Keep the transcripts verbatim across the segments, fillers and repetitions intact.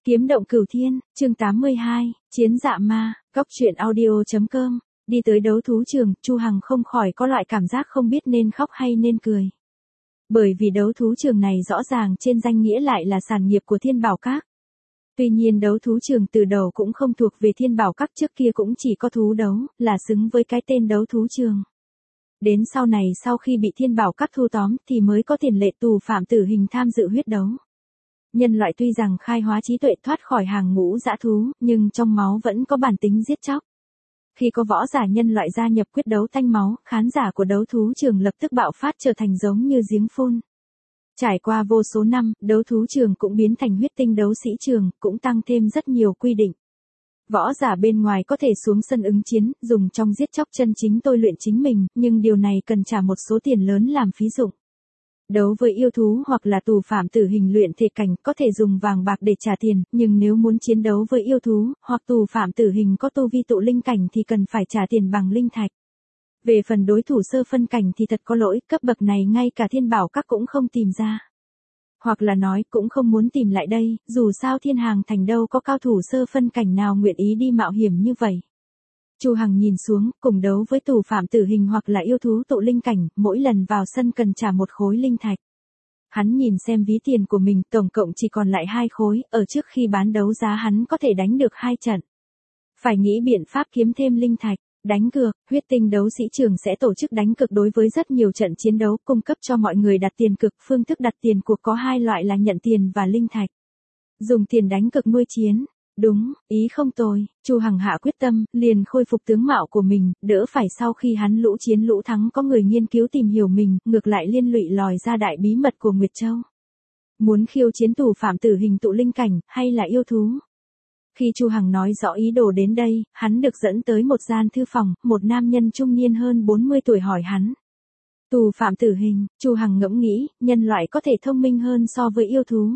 Kiếm động cửu thiên, chương tám mươi hai, chiến dạ ma, góc truyện audio.com. Đi tới đấu thú trường, Chu Hằng không khỏi có loại cảm giác không biết nên khóc hay nên cười. Bởi vì đấu thú trường này rõ ràng trên danh nghĩa lại là sản nghiệp của Thiên Bảo Các. Tuy nhiên đấu thú trường từ đầu cũng không thuộc về Thiên Bảo Các, trước kia cũng chỉ có thú đấu, là xứng với cái tên đấu thú trường. Đến sau này sau khi bị Thiên Bảo Các thu tóm thì mới có tiền lệ tù phạm tử hình tham dự huyết đấu. Nhân loại tuy rằng khai hóa trí tuệ thoát khỏi hàng ngũ dã thú, nhưng trong máu vẫn có bản tính giết chóc. Khi có võ giả nhân loại gia nhập quyết đấu tanh máu, khán giả của đấu thú trường lập tức bạo phát trở thành giống như giếng phun. Trải qua vô số năm, đấu thú trường cũng biến thành huyết tinh đấu sĩ trường, cũng tăng thêm rất nhiều quy định. Võ giả bên ngoài có thể xuống sân ứng chiến, dùng trong giết chóc chân chính tôi luyện chính mình, nhưng điều này cần trả một số tiền lớn làm phí dụng. Đấu với yêu thú hoặc là tù phạm tử hình luyện thể cảnh có thể dùng vàng bạc để trả tiền, nhưng nếu muốn chiến đấu với yêu thú, hoặc tù phạm tử hình có tu vi tụ linh cảnh thì cần phải trả tiền bằng linh thạch. Về phần đối thủ sơ phân cảnh thì thật có lỗi, cấp bậc này ngay cả Thiên Bảo Các cũng không tìm ra. Hoặc là nói cũng không muốn tìm lại đây, dù sao Thiên Hàng Thành đâu có cao thủ sơ phân cảnh nào nguyện ý đi mạo hiểm như vậy. Chu Hằng nhìn xuống, cùng đấu với tù phạm tử hình hoặc là yêu thú tụ linh cảnh, mỗi lần vào sân cần trả một khối linh thạch. Hắn nhìn xem ví tiền của mình, tổng cộng chỉ còn lại hai khối, ở trước khi bán đấu giá hắn có thể đánh được hai trận. Phải nghĩ biện pháp kiếm thêm linh thạch, đánh cược, huyết tinh đấu sĩ trường sẽ tổ chức đánh cược đối với rất nhiều trận chiến đấu, cung cấp cho mọi người đặt tiền cược, phương thức đặt tiền cuộc có hai loại là nhận tiền và linh thạch. Dùng tiền đánh cược nuôi chiến. Đúng, ý không tồi, Chu Hằng hạ quyết tâm, liền khôi phục tướng mạo của mình, đỡ phải sau khi hắn lũ chiến lũ thắng có người nghiên cứu tìm hiểu mình, ngược lại liên lụy lòi ra đại bí mật của Nguyệt Châu. Muốn khiêu chiến tù phạm tử hình tụ linh cảnh, hay là yêu thú? Khi Chu Hằng nói rõ ý đồ đến đây, hắn được dẫn tới một gian thư phòng, một nam nhân trung niên hơn bốn mươi tuổi hỏi hắn. Tù phạm tử hình, Chu Hằng ngẫm nghĩ, nhân loại có thể thông minh hơn so với yêu thú.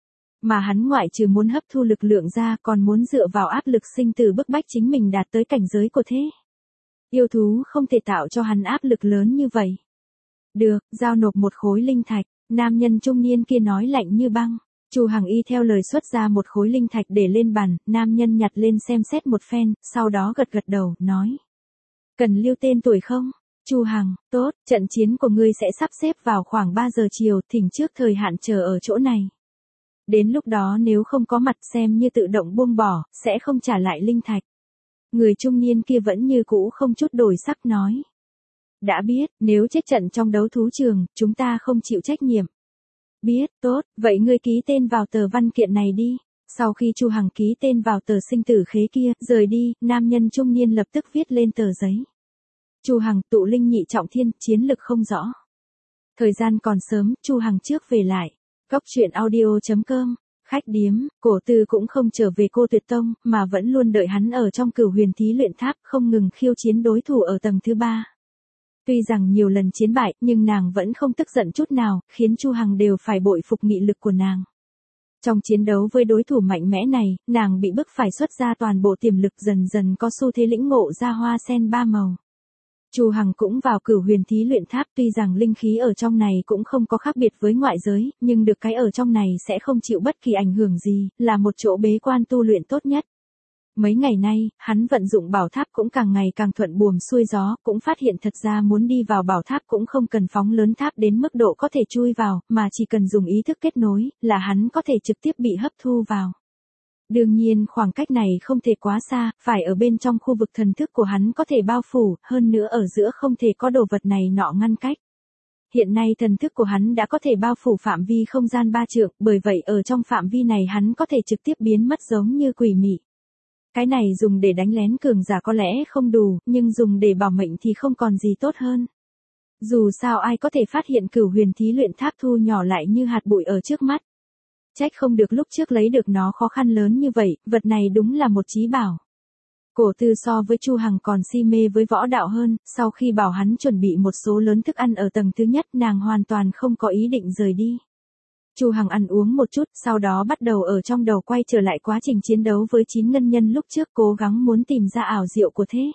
Mà hắn ngoại trừ muốn hấp thu lực lượng ra còn muốn dựa vào áp lực sinh tử bức bách chính mình đạt tới cảnh giới của thế. Yêu thú không thể tạo cho hắn áp lực lớn như vậy. Được, giao nộp một khối linh thạch, nam nhân trung niên kia nói lạnh như băng. Chu Hằng y theo lời xuất ra một khối linh thạch để lên bàn, nam nhân nhặt lên xem xét một phen, sau đó gật gật đầu, nói. Cần lưu tên tuổi không? Chu Hằng, tốt, trận chiến của ngươi sẽ sắp xếp vào khoảng ba giờ chiều, thỉnh trước thời hạn chờ ở chỗ này. Đến lúc đó nếu không có mặt xem như tự động buông bỏ, sẽ không trả lại linh thạch. Người trung niên kia vẫn như cũ không chút đổi sắc nói. Đã biết, nếu chết trận trong đấu thú trường, chúng ta không chịu trách nhiệm. Biết, tốt, vậy ngươi ký tên vào tờ văn kiện này đi. Sau khi Chu Hằng ký tên vào tờ sinh tử khế kia, rời đi, nam nhân trung niên lập tức viết lên tờ giấy. Chu Hằng, tụ linh nhị trọng thiên, chiến lực không rõ. Thời gian còn sớm, Chu Hằng trước về lại. Góc truyện audio.com, khách điếm, Cổ Tư cũng không trở về Cô Tuyệt Tông, mà vẫn luôn đợi hắn ở trong Cửu Huyền Thí Luyện Tháp, không ngừng khiêu chiến đối thủ ở tầng thứ ba. Tuy rằng nhiều lần chiến bại, nhưng nàng vẫn không tức giận chút nào, khiến Chu Hằng đều phải bội phục nghị lực của nàng. Trong chiến đấu với đối thủ mạnh mẽ này, nàng bị bức phải xuất ra toàn bộ tiềm lực, dần dần có xu thế lĩnh ngộ ra hoa sen ba màu. Chu Hằng cũng vào Cửu Huyền Thí Luyện Tháp, tuy rằng linh khí ở trong này cũng không có khác biệt với ngoại giới, nhưng được cái ở trong này sẽ không chịu bất kỳ ảnh hưởng gì, là một chỗ bế quan tu luyện tốt nhất. Mấy ngày nay, hắn vận dụng bảo tháp cũng càng ngày càng thuận buồm xuôi gió, cũng phát hiện thật ra muốn đi vào bảo tháp cũng không cần phóng lớn tháp đến mức độ có thể chui vào, mà chỉ cần dùng ý thức kết nối, là hắn có thể trực tiếp bị hấp thu vào. Đương nhiên khoảng cách này không thể quá xa, phải ở bên trong khu vực thần thức của hắn có thể bao phủ, hơn nữa ở giữa không thể có đồ vật này nọ ngăn cách. Hiện nay thần thức của hắn đã có thể bao phủ phạm vi không gian ba trượng, bởi vậy ở trong phạm vi này hắn có thể trực tiếp biến mất giống như quỷ mị. Cái này dùng để đánh lén cường giả có lẽ không đủ, nhưng dùng để bảo mệnh thì không còn gì tốt hơn. Dù sao ai có thể phát hiện Cửu Huyền Thí Luyện Tháp thu nhỏ lại như hạt bụi ở trước mắt. Trách không được lúc trước lấy được nó khó khăn lớn như vậy, vật này đúng là một chí bảo. Cổ Tư so với Chu Hằng còn si mê với võ đạo hơn, sau khi bảo hắn chuẩn bị một số lớn thức ăn ở tầng thứ nhất, nàng hoàn toàn không có ý định rời đi. Chu Hằng ăn uống một chút, sau đó bắt đầu ở trong đầu quay trở lại quá trình chiến đấu với chín ngân nhân lúc trước, cố gắng muốn tìm ra ảo diệu của thế.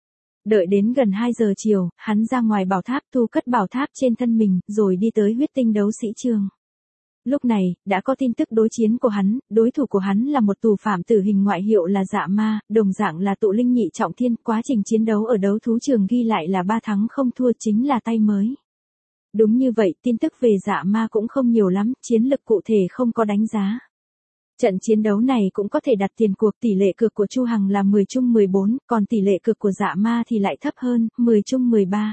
Đợi đến gần hai giờ chiều, hắn ra ngoài bảo tháp thu cất bảo tháp trên thân mình, rồi đi tới huyết tinh đấu sĩ trường. Lúc này, đã có tin tức đối chiến của hắn, đối thủ của hắn là một tù phạm tử hình ngoại hiệu là Dạ Ma, đồng dạng là tụ linh nhị trọng thiên, quá trình chiến đấu ở đấu thú trường ghi lại là ba thắng không thua, chính là tay mới. Đúng như vậy, tin tức về Dạ Ma cũng không nhiều lắm, chiến lực cụ thể không có đánh giá. Trận chiến đấu này cũng có thể đặt tiền cuộc, tỷ lệ cược của Chu Hằng là mười chung mười bốn, còn tỷ lệ cược của Dạ Ma thì lại thấp hơn, mười chung mười ba.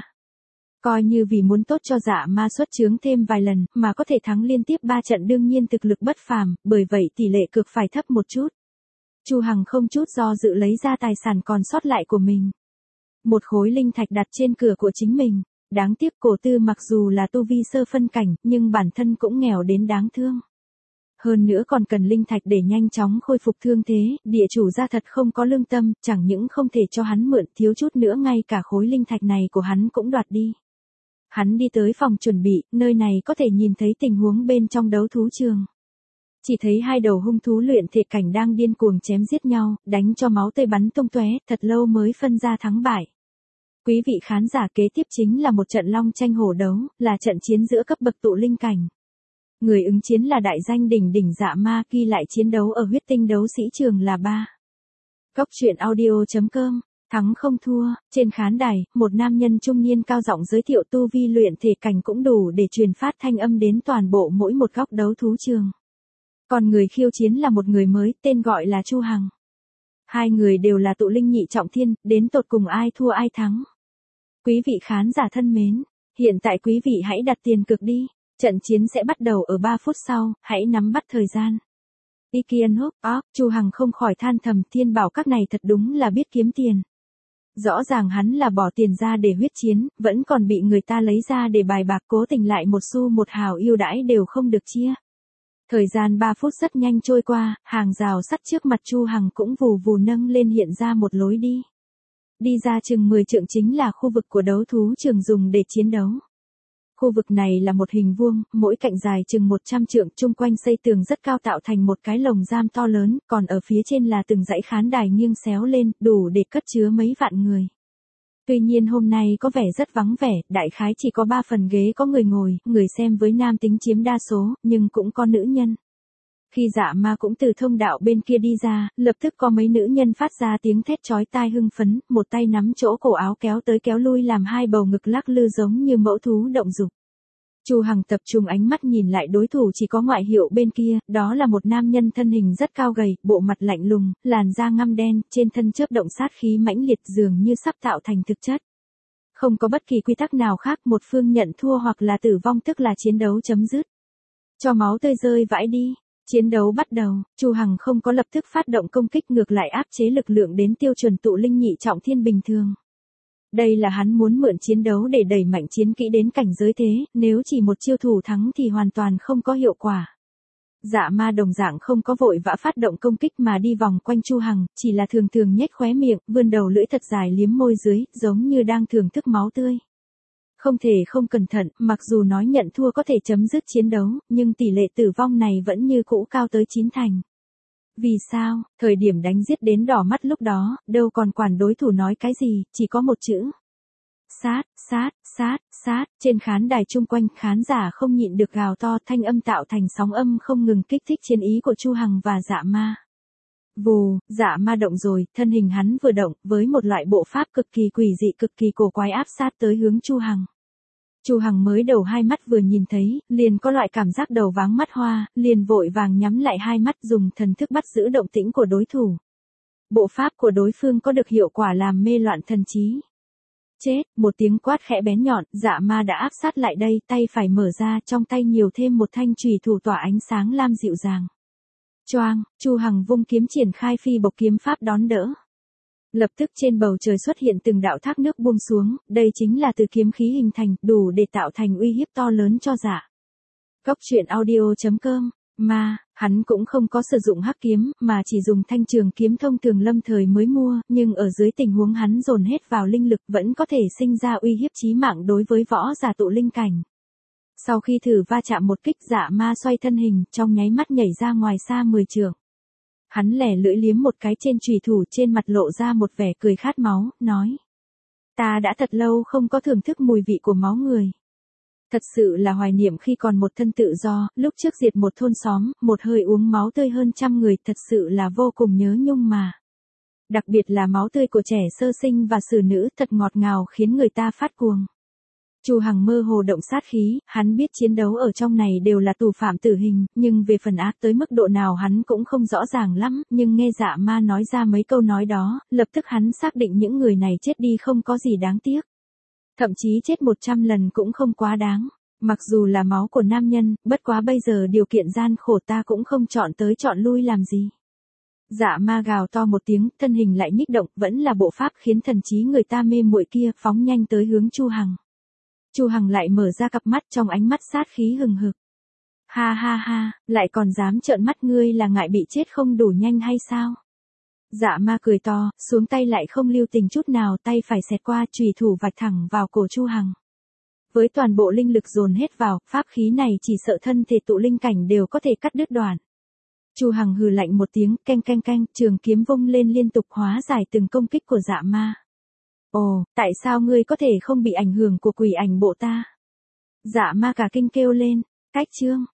Coi như vì muốn tốt cho Dạ Ma xuất chướng thêm vài lần, mà có thể thắng liên tiếp ba trận đương nhiên thực lực bất phàm, bởi vậy tỷ lệ cược phải thấp một chút. Chu Hằng không chút do dự lấy ra tài sản còn sót lại của mình. Một khối linh thạch đặt trên cửa của chính mình. Đáng tiếc Cổ Tư mặc dù là tu vi sơ phân cảnh, nhưng bản thân cũng nghèo đến đáng thương. Hơn nữa còn cần linh thạch để nhanh chóng khôi phục thương thế, địa chủ gia thật không có lương tâm, chẳng những không thể cho hắn mượn, thiếu chút nữa ngay cả khối linh thạch này của hắn cũng đoạt đi. Hắn đi tới phòng chuẩn bị, nơi này có thể nhìn thấy tình huống bên trong đấu thú trường. Chỉ thấy hai đầu hung thú luyện thể cảnh đang điên cuồng chém giết nhau, đánh cho máu tươi bắn tung tóe, thật lâu mới phân ra thắng bại. Quý vị khán giả, kế tiếp chính là một trận long tranh hổ đấu, là trận chiến giữa cấp bậc tụ linh cảnh. Người ứng chiến là đại danh đỉnh đỉnh Dạ Ma, ghi lại chiến đấu ở huyết tinh đấu sĩ trường là ba. Cốc truyện audio chấm com, thắng không thua, trên khán đài, một nam nhân trung niên cao giọng giới thiệu tu vi luyện thể cảnh cũng đủ để truyền phát thanh âm đến toàn bộ mỗi một góc đấu thú trường. Còn người khiêu chiến là một người mới, tên gọi là Chu Hằng. Hai người đều là tụ linh nhị trọng thiên, đến tột cùng ai thua ai thắng. Quý vị khán giả thân mến, hiện tại quý vị hãy đặt tiền cược đi, trận chiến sẽ bắt đầu ở ba phút sau, hãy nắm bắt thời gian. Ikian Hop, Op, Chu Hằng không khỏi than thầm, Thiên Bảo các này thật đúng là biết kiếm tiền. Rõ ràng hắn là bỏ tiền ra để huyết chiến, vẫn còn bị người ta lấy ra để bài bạc, cố tình lại một xu một hào ưu đãi đều không được chia. Thời gian ba phút rất nhanh trôi qua, hàng rào sắt trước mặt Chu Hằng cũng vù vù nâng lên hiện ra một lối đi. Đi ra chừng mười trượng chính là khu vực của đấu thú trường dùng để chiến đấu. Khu vực này là một hình vuông, mỗi cạnh dài chừng một trăm trượng, chung quanh xây tường rất cao tạo thành một cái lồng giam to lớn, còn ở phía trên là từng dãy khán đài nghiêng xéo lên, đủ để cất chứa mấy vạn người. Tuy nhiên hôm nay có vẻ rất vắng vẻ, đại khái chỉ có ba phần ghế có người ngồi, người xem với nam tính chiếm đa số, nhưng cũng có nữ nhân. Khi Dạ Ma cũng từ thông đạo bên kia đi ra, lập tức có mấy nữ nhân phát ra tiếng thét chói tai hưng phấn, một tay nắm chỗ cổ áo kéo tới kéo lui làm hai bầu ngực lắc lư giống như mẫu thú động dục. Chu Hằng tập trung ánh mắt nhìn lại đối thủ chỉ có ngoại hiệu bên kia, đó là một nam nhân thân hình rất cao gầy, bộ mặt lạnh lùng, làn da ngăm đen, trên thân chớp động sát khí mãnh liệt dường như sắp tạo thành thực chất. Không có bất kỳ quy tắc nào khác, một phương nhận thua hoặc là tử vong tức là chiến đấu chấm dứt. Cho máu tươi rơi vãi đi. Chiến đấu bắt đầu, Chu Hằng không có lập tức phát động công kích, ngược lại áp chế lực lượng đến tiêu chuẩn tụ linh nhị trọng thiên bình thường. Đây là hắn muốn mượn chiến đấu để đẩy mạnh chiến kỹ đến cảnh giới thế, nếu chỉ một chiêu thủ thắng thì hoàn toàn không có hiệu quả. Dạ Ma đồng dạng không có vội vã phát động công kích mà đi vòng quanh Chu Hằng, chỉ là thường thường nhếch khóe miệng, vươn đầu lưỡi thật dài liếm môi dưới, giống như đang thưởng thức máu tươi. Không thể không cẩn thận, mặc dù nói nhận thua có thể chấm dứt chiến đấu, nhưng tỷ lệ tử vong này vẫn như cũ cao tới chín thành. Vì sao, thời điểm đánh giết đến đỏ mắt lúc đó, đâu còn quản đối thủ nói cái gì, chỉ có một chữ. Sát, sát, sát, sát, trên khán đài chung quanh, khán giả không nhịn được gào to, thanh âm tạo thành sóng âm không ngừng kích thích chiến ý của Chu Hằng và Dạ Ma. Vù, Dạ Ma động rồi, thân hình hắn vừa động, với một loại bộ pháp cực kỳ quỷ dị cực kỳ cổ quái áp sát tới hướng Chu Hằng. Chu Hằng mới đầu hai mắt vừa nhìn thấy, liền có loại cảm giác đầu váng mắt hoa, liền vội vàng nhắm lại hai mắt dùng thần thức bắt giữ động tĩnh của đối thủ. Bộ pháp của đối phương có được hiệu quả làm mê loạn thần trí. Chết, một tiếng quát khẽ bén nhọn, Dạ Ma đã áp sát lại đây, tay phải mở ra, trong tay nhiều thêm một thanh chùy thủ tỏa ánh sáng lam dịu dàng. Choang, Chu Hằng vung kiếm triển khai phi bộc kiếm pháp đón đỡ. Lập tức trên bầu trời xuất hiện từng đạo thác nước buông xuống, đây chính là từ kiếm khí hình thành, đủ để tạo thành uy hiếp to lớn cho Dạ. Cốc truyện audio chấm com, mà, hắn cũng không có sử dụng hắc kiếm, mà chỉ dùng thanh trường kiếm thông thường lâm thời mới mua, nhưng ở dưới tình huống hắn dồn hết vào linh lực vẫn có thể sinh ra uy hiếp chí mạng đối với võ giả tụ linh cảnh. Sau khi thử va chạm một kích, Dạ Ma xoay thân hình, trong nháy mắt nhảy ra ngoài xa mười trượng. Hắn lẻ lưỡi liếm một cái trên chùy thủ, trên mặt lộ ra một vẻ cười khát máu, nói. Ta đã thật lâu không có thưởng thức mùi vị của máu người. Thật sự là hoài niệm khi còn một thân tự do, lúc trước diệt một thôn xóm, một hơi uống máu tươi hơn trăm người, thật sự là vô cùng nhớ nhung mà. Đặc biệt là máu tươi của trẻ sơ sinh và xử nữ thật ngọt ngào khiến người ta phát cuồng. Chu Hằng mơ hồ động sát khí, hắn biết chiến đấu ở trong này đều là tù phạm tử hình, nhưng về phần ác tới mức độ nào hắn cũng không rõ ràng lắm, nhưng nghe Dạ Ma nói ra mấy câu nói đó, lập tức hắn xác định những người này chết đi không có gì đáng tiếc. Thậm chí chết một trăm lần cũng không quá đáng. Mặc dù là máu của nam nhân, bất quá bây giờ điều kiện gian khổ ta cũng không chọn tới chọn lui làm gì. Dạ Ma gào to một tiếng, thân hình lại nhích động, vẫn là bộ pháp khiến thần trí người ta mê muội kia, phóng nhanh tới hướng Chu Hằng. Chu Hằng lại mở ra cặp mắt, trong ánh mắt sát khí hừng hực. Ha ha ha, lại còn dám trợn mắt, ngươi là ngại bị chết không đủ nhanh hay sao? Dạ Ma cười to, xuống tay lại không lưu tình chút nào, tay phải xẹt qua, chùy thủ vạch thẳng vào cổ Chu Hằng. Với toàn bộ linh lực dồn hết vào, pháp khí này chỉ sợ thân thể tụ linh cảnh đều có thể cắt đứt đoạn. Chu Hằng hừ lạnh một tiếng, canh canh canh, trường kiếm vung lên liên tục hóa giải từng công kích của Dạ Ma. Ồ, tại sao ngươi có thể không bị ảnh hưởng của quỷ ảnh bộ ta? Dạ Ma cả kinh kêu lên, cách chương.